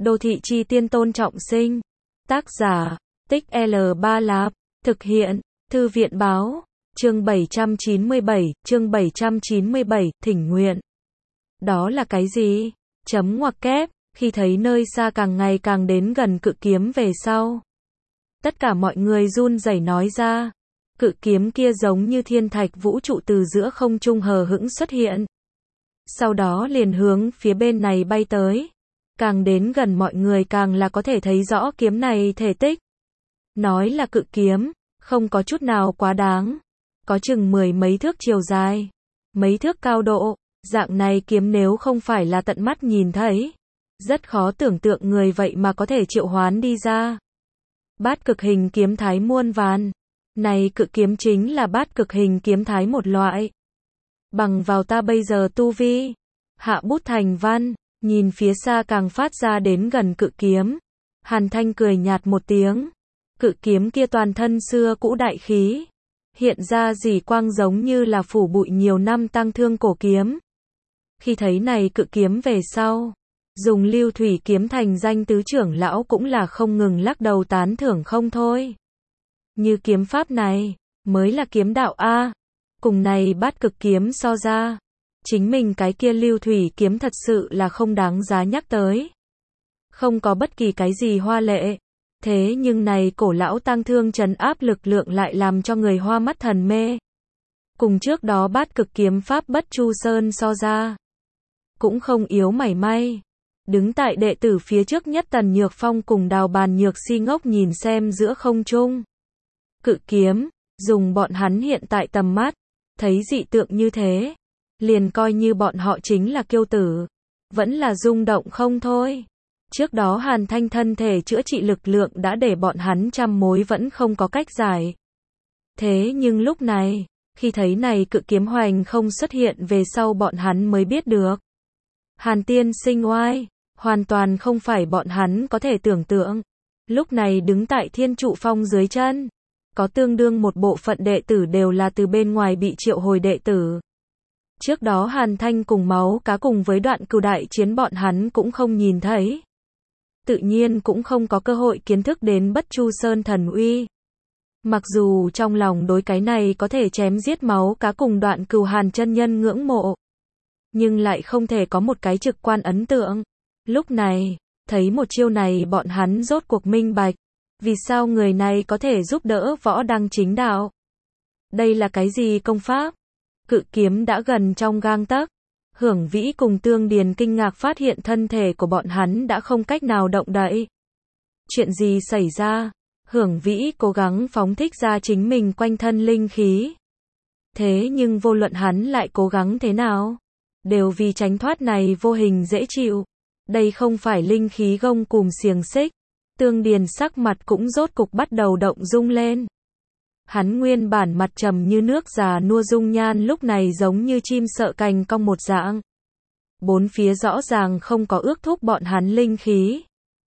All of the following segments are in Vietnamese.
Đô thị chi tiên Tôn Trọng Sinh. Tác giả, Tích L3 Lạp. Thực hiện, Thư viện báo. Chương 797, thỉnh nguyện. Đó là cái gì? Chấm ngoặc kép, khi thấy nơi xa càng ngày càng đến gần cự kiếm về sau. Tất cả mọi người run rẩy nói ra. Cự kiếm kia giống như thiên thạch vũ trụ từ giữa không trung hờ hững xuất hiện. Sau đó liền hướng phía bên này bay tới. Càng đến gần mọi người càng là có thể thấy rõ kiếm này thể tích. Nói là cự kiếm, không có chút nào quá đáng. Có chừng 10 mấy thước chiều dài, mấy thước cao độ, dạng này kiếm nếu không phải là tận mắt nhìn thấy, rất khó tưởng tượng người vậy mà có thể triệu hoán đi ra. Bát cực hình kiếm thái muôn vàn. Này cự kiếm chính là bát cực hình kiếm thái một loại. Bằng vào ta bây giờ tu vi, hạ bút thành văn, nhìn phía xa càng phát ra đến gần cự kiếm. Hàn Thanh cười nhạt một tiếng. Cự kiếm kia toàn thân xưa cũ đại khí. Hiện ra dỉ quang giống như là phủ bụi nhiều năm tang thương cổ kiếm. Khi thấy này cự kiếm về sau, dùng Lưu Thủy kiếm thành danh tứ trưởng lão cũng là không ngừng lắc đầu tán thưởng không thôi. Như kiếm pháp này, mới là kiếm đạo A. Cùng này bát cực kiếm so ra, chính mình cái kia Lưu Thủy kiếm thật sự là không đáng giá nhắc tới. Không có bất kỳ cái gì hoa lệ. Thế nhưng này cổ lão tang thương trấn áp lực lượng lại làm cho người hoa mắt thần mê. Cùng trước đó bát cực kiếm pháp Bất Chu Sơn so ra, cũng không yếu mảy may. Đứng tại đệ tử phía trước nhất Tần Nhược Phong cùng Đào Bàn Nhược si ngốc nhìn xem giữa không trung. Cự kiếm, dùng bọn hắn hiện tại tầm mắt, thấy dị tượng như thế, liền coi như bọn họ chính là kiêu tử, vẫn là rung động không thôi. Trước đó Hàn Thanh thân thể chữa trị lực lượng đã để bọn hắn trăm mối vẫn không có cách giải. Thế nhưng lúc này, khi thấy này cự kiếm hoành không xuất hiện về sau bọn hắn mới biết được. Hàn tiên sinh oai, hoàn toàn không phải bọn hắn có thể tưởng tượng. Lúc này đứng tại Thiên Trụ Phong dưới chân, có tương đương một bộ phận đệ tử đều là từ bên ngoài bị triệu hồi đệ tử. Trước đó Hàn Thanh cùng Máu Cá cùng với Đoạn Cừu đại chiến bọn hắn cũng không nhìn thấy. Tự nhiên cũng không có cơ hội kiến thức đến Bất Chu Sơn thần uy. Mặc dù trong lòng đối cái này có thể chém giết Máu Cá cùng Đoạn Cừu Hàn chân nhân ngưỡng mộ, nhưng lại không thể có một cái trực quan ấn tượng. Lúc này, thấy một chiêu này bọn hắn rốt cuộc minh bạch, vì sao người này có thể giúp đỡ võ đăng chính đạo. Đây là cái gì công pháp? Cự kiếm đã gần trong gang tấc. Hưởng Vĩ cùng Tương Điền kinh ngạc phát hiện thân thể của bọn hắn đã không cách nào động đậy. Chuyện gì xảy ra? Hưởng Vĩ cố gắng phóng thích ra chính mình quanh thân linh khí. Thế nhưng vô luận hắn lại cố gắng thế nào, đều vì tránh thoát này vô hình dễ chịu. Đây không phải linh khí gông cùm xiềng xích. Tương Điền sắc mặt cũng rốt cục bắt đầu động dung lên. Hắn nguyên bản mặt trầm như nước già nua dung nhan lúc này giống như chim sợ cành cong một dạng. Bốn phía rõ ràng không có ước thúc bọn hắn linh khí.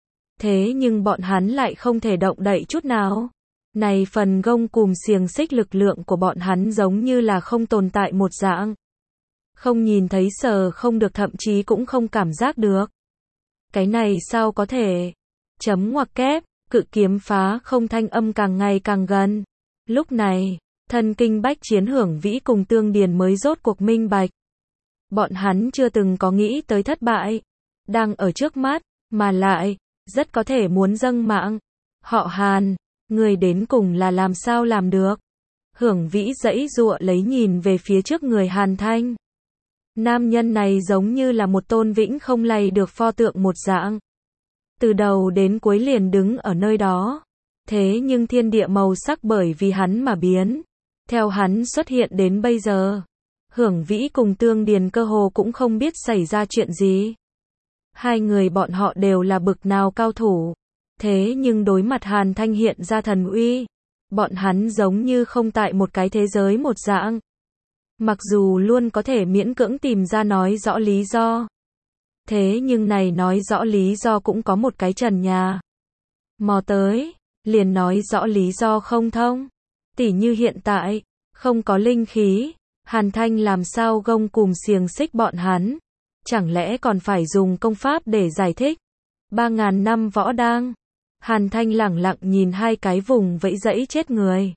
Thế nhưng bọn hắn lại không thể động đậy chút nào. Này phần gông cùm xiềng xích lực lượng của bọn hắn giống như là không tồn tại một dạng. Không nhìn thấy sờ không được thậm chí cũng không cảm giác được. Cái này sao có thể? Chấm ngoặc kép, cự kiếm phá không thanh âm càng ngày càng gần. Lúc này, thân kinh bách chiến Hưởng Vĩ cùng Tương Điền mới rốt cuộc minh bạch. Bọn hắn chưa từng có nghĩ tới thất bại. Đang ở trước mắt, mà lại, rất có thể muốn dâng mạng. Họ Hàn, người đến cùng là làm sao làm được? Hưởng Vĩ giãy giụa lấy nhìn về phía trước người Hàn Thanh. Nam nhân này giống như là một tôn vĩnh không lay được pho tượng một dạng. Từ đầu đến cuối liền đứng ở nơi đó. Thế nhưng thiên địa màu sắc bởi vì hắn mà biến. Theo hắn xuất hiện đến bây giờ, Hưởng Vĩ cùng Tương Điền cơ hồ cũng không biết xảy ra chuyện gì. Hai người bọn họ đều là bực nào cao thủ. Thế nhưng đối mặt Hàn Thanh hiện ra thần uy, bọn hắn giống như không tại một cái thế giới một dạng. Mặc dù luôn có thể miễn cưỡng tìm ra nói rõ lý do. Thế nhưng này nói rõ lý do cũng có một cái trần nhà. Mò tới, liền nói rõ lý do không thông. Tỉ như hiện tại, không có linh khí, Hàn Thanh làm sao gông cùm xiềng xích bọn hắn. Chẳng lẽ còn phải dùng công pháp để giải thích. 3.000 năm võ đang. Hàn Thanh lẳng lặng nhìn hai cái vùng vẫy dẫy chết người.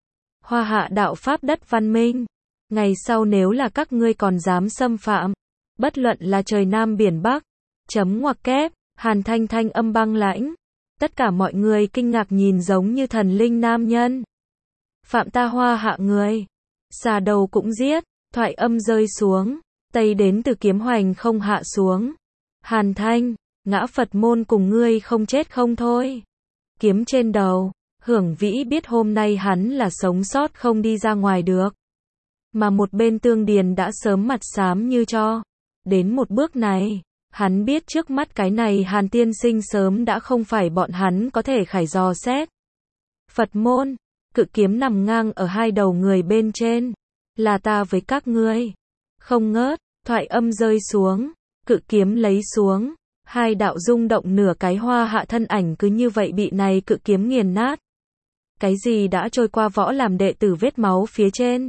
Hoa hạ đạo pháp đất văn minh. Ngày sau nếu là các ngươi còn dám xâm phạm, bất luận là trời Nam biển Bắc, chấm ngoặc kép, Hàn Thanh thanh âm băng lãnh. Tất cả mọi người kinh ngạc nhìn giống như thần linh nam nhân. Phạm ta hoa hạ người, xà đầu cũng giết, thoại âm rơi xuống, tây đến từ kiếm hoành không hạ xuống. Hàn Thanh, ngã Phật môn cùng ngươi không chết không thôi. Kiếm trên đầu, Hưởng Vĩ biết hôm nay hắn là sống sót không đi ra ngoài được. Mà một bên Tương Điền đã sớm mặt xám như tro. Đến một bước này, hắn biết trước mắt cái này Hàn tiên sinh sớm đã không phải bọn hắn có thể khải dò xét. Phật môn, cự kiếm nằm ngang ở hai đầu người bên trên. Là ta với các ngươi. Không ngớt, thoại âm rơi xuống, cự kiếm lấy xuống. Hai đạo rung động nửa cái hoa hạ thân ảnh cứ như vậy bị này cự kiếm nghiền nát. Cái gì đã trôi qua võ làm đệ tử vết máu phía trên.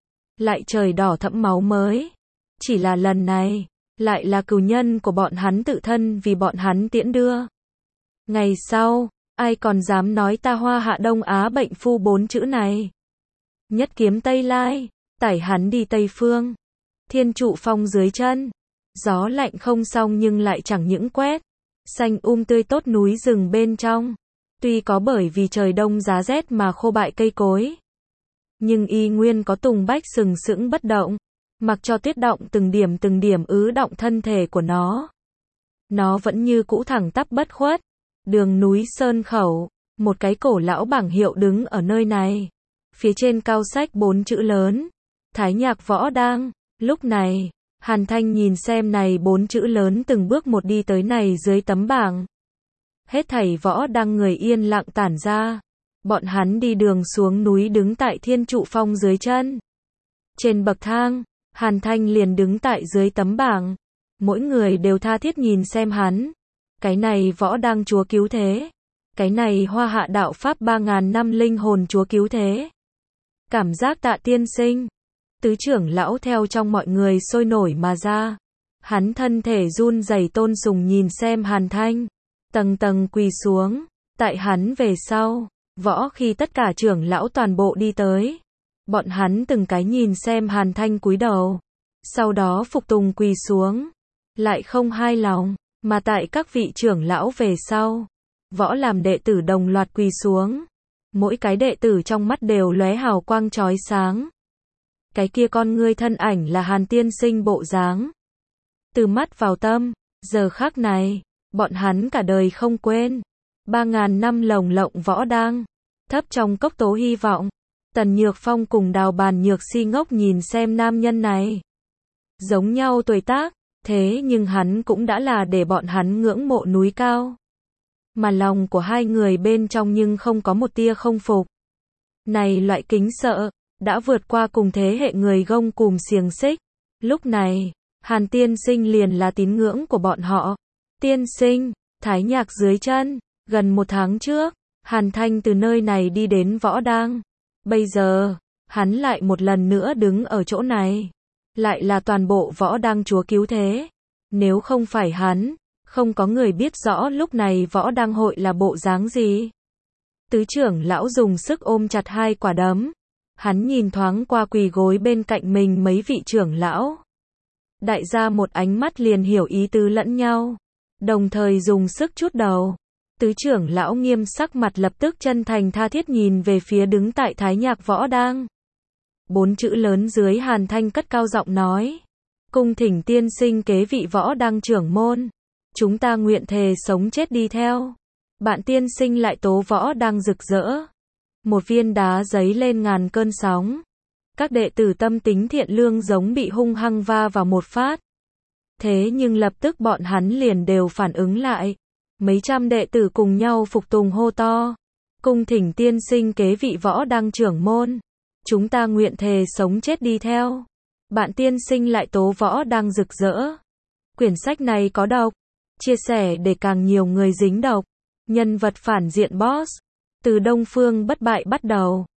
Lại trời đỏ thẫm máu mới. Chỉ là lần này, lại là cừu nhân của bọn hắn tự thân vì bọn hắn tiễn đưa. Ngày sau, ai còn dám nói ta hoa hạ Đông Á bệnh phu 4 chữ này. Nhất kiếm Tây Lai, tải hắn đi Tây Phương. Thiên trụ phong dưới chân. Gió lạnh không xong nhưng lại chẳng những quét. Xanh tươi tốt núi rừng bên trong. Tuy có bởi vì trời đông giá rét mà khô bại cây cối. Nhưng y nguyên có tùng bách sừng sững bất động. Mặc cho tuyết động từng điểm ứ động thân thể của nó. Nó vẫn như cũ thẳng tắp bất khuất. Đường núi Sơn Khẩu, một cái cổ lão bảng hiệu đứng ở nơi này. Phía trên cao sách 4 chữ lớn. Thái nhạc võ đang. Lúc này, Hàn Thanh nhìn xem này 4 chữ lớn từng bước một đi tới này dưới tấm bảng. Hết thảy võ đang người yên lặng tản ra. Bọn hắn đi đường xuống núi đứng tại thiên trụ phong dưới chân. Trên bậc thang, Hàn Thanh liền đứng tại dưới tấm bảng. Mỗi người đều tha thiết nhìn xem hắn. Cái này võ đang chúa cứu thế. Cái này hoa hạ đạo pháp 3.000 năm linh hồn chúa cứu thế. Cảm giác Tạ tiên sinh. Tứ trưởng lão theo trong mọi người sôi nổi mà ra. Hắn thân thể run rẩy tôn sùng nhìn xem Hàn Thanh. Tầng tầng quỳ xuống. Tại hắn về sau, võ khi tất cả trưởng lão toàn bộ đi tới. Bọn hắn từng cái nhìn xem Hàn Thanh cúi đầu. Sau đó phục tùng quỳ xuống. Lại không hài lòng, mà tại các vị trưởng lão về sau. Võ làm đệ tử đồng loạt quỳ xuống. Mỗi cái đệ tử trong mắt đều lóe hào quang chói sáng. Cái kia con ngươi thân ảnh là Hàn tiên sinh bộ dáng. Từ mắt vào tâm, giờ khắc này, bọn hắn cả đời không quên. 3.000 năm lồng lộng võ đang. Thấp trong cốc tố hy vọng. Tần Nhược Phong cùng Đào Bàn Nhược Si ngốc nhìn xem nam nhân này. Giống nhau tuổi tác, thế nhưng hắn cũng đã là để bọn hắn ngưỡng mộ núi cao. Mà lòng của hai người bên trong nhưng không có một tia không phục. Này loại kính sợ, đã vượt qua cùng thế hệ người gông cùm xiềng xích. Lúc này, Hàn tiên sinh liền là tín ngưỡng của bọn họ. Tiên sinh, thái nhạc dưới chân, gần 1 tháng trước, Hàn Thanh từ nơi này đi đến võ đang. Bây giờ, hắn lại một lần nữa đứng ở chỗ này. Lại là toàn bộ võ đang chúa cứu thế. Nếu không phải hắn, không có người biết rõ lúc này võ đang hội là bộ dáng gì. Tứ trưởng lão dùng sức ôm chặt hai quả đấm. Hắn nhìn thoáng qua quỳ gối bên cạnh mình mấy vị trưởng lão. Đại gia một ánh mắt liền hiểu ý tứ lẫn nhau. Đồng thời dùng sức chút đầu. Tứ trưởng lão nghiêm sắc mặt lập tức chân thành tha thiết nhìn về phía đứng tại thái nhạc võ đang. 4 chữ lớn dưới Hàn Thanh cất cao giọng nói. Cung thỉnh tiên sinh kế vị võ đang trưởng môn. Chúng ta nguyện thề sống chết đi theo. Bạn tiên sinh lại tố võ đang rực rỡ. Một viên đá giấy lên ngàn cơn sóng. Các đệ tử tâm tính thiện lương giống bị hung hăng va vào một phát. Thế nhưng lập tức bọn hắn liền đều phản ứng lại. Mấy trăm đệ tử cùng nhau phục tùng hô to. Cung thỉnh tiên sinh kế vị võ đang trưởng môn. Chúng ta nguyện thề sống chết đi theo. Bạn tiên sinh lại tố võ đang rực rỡ. Quyển sách này có độc. Chia sẻ để càng nhiều người dính độc. Nhân vật phản diện boss. Từ Đông Phương bất bại bắt đầu.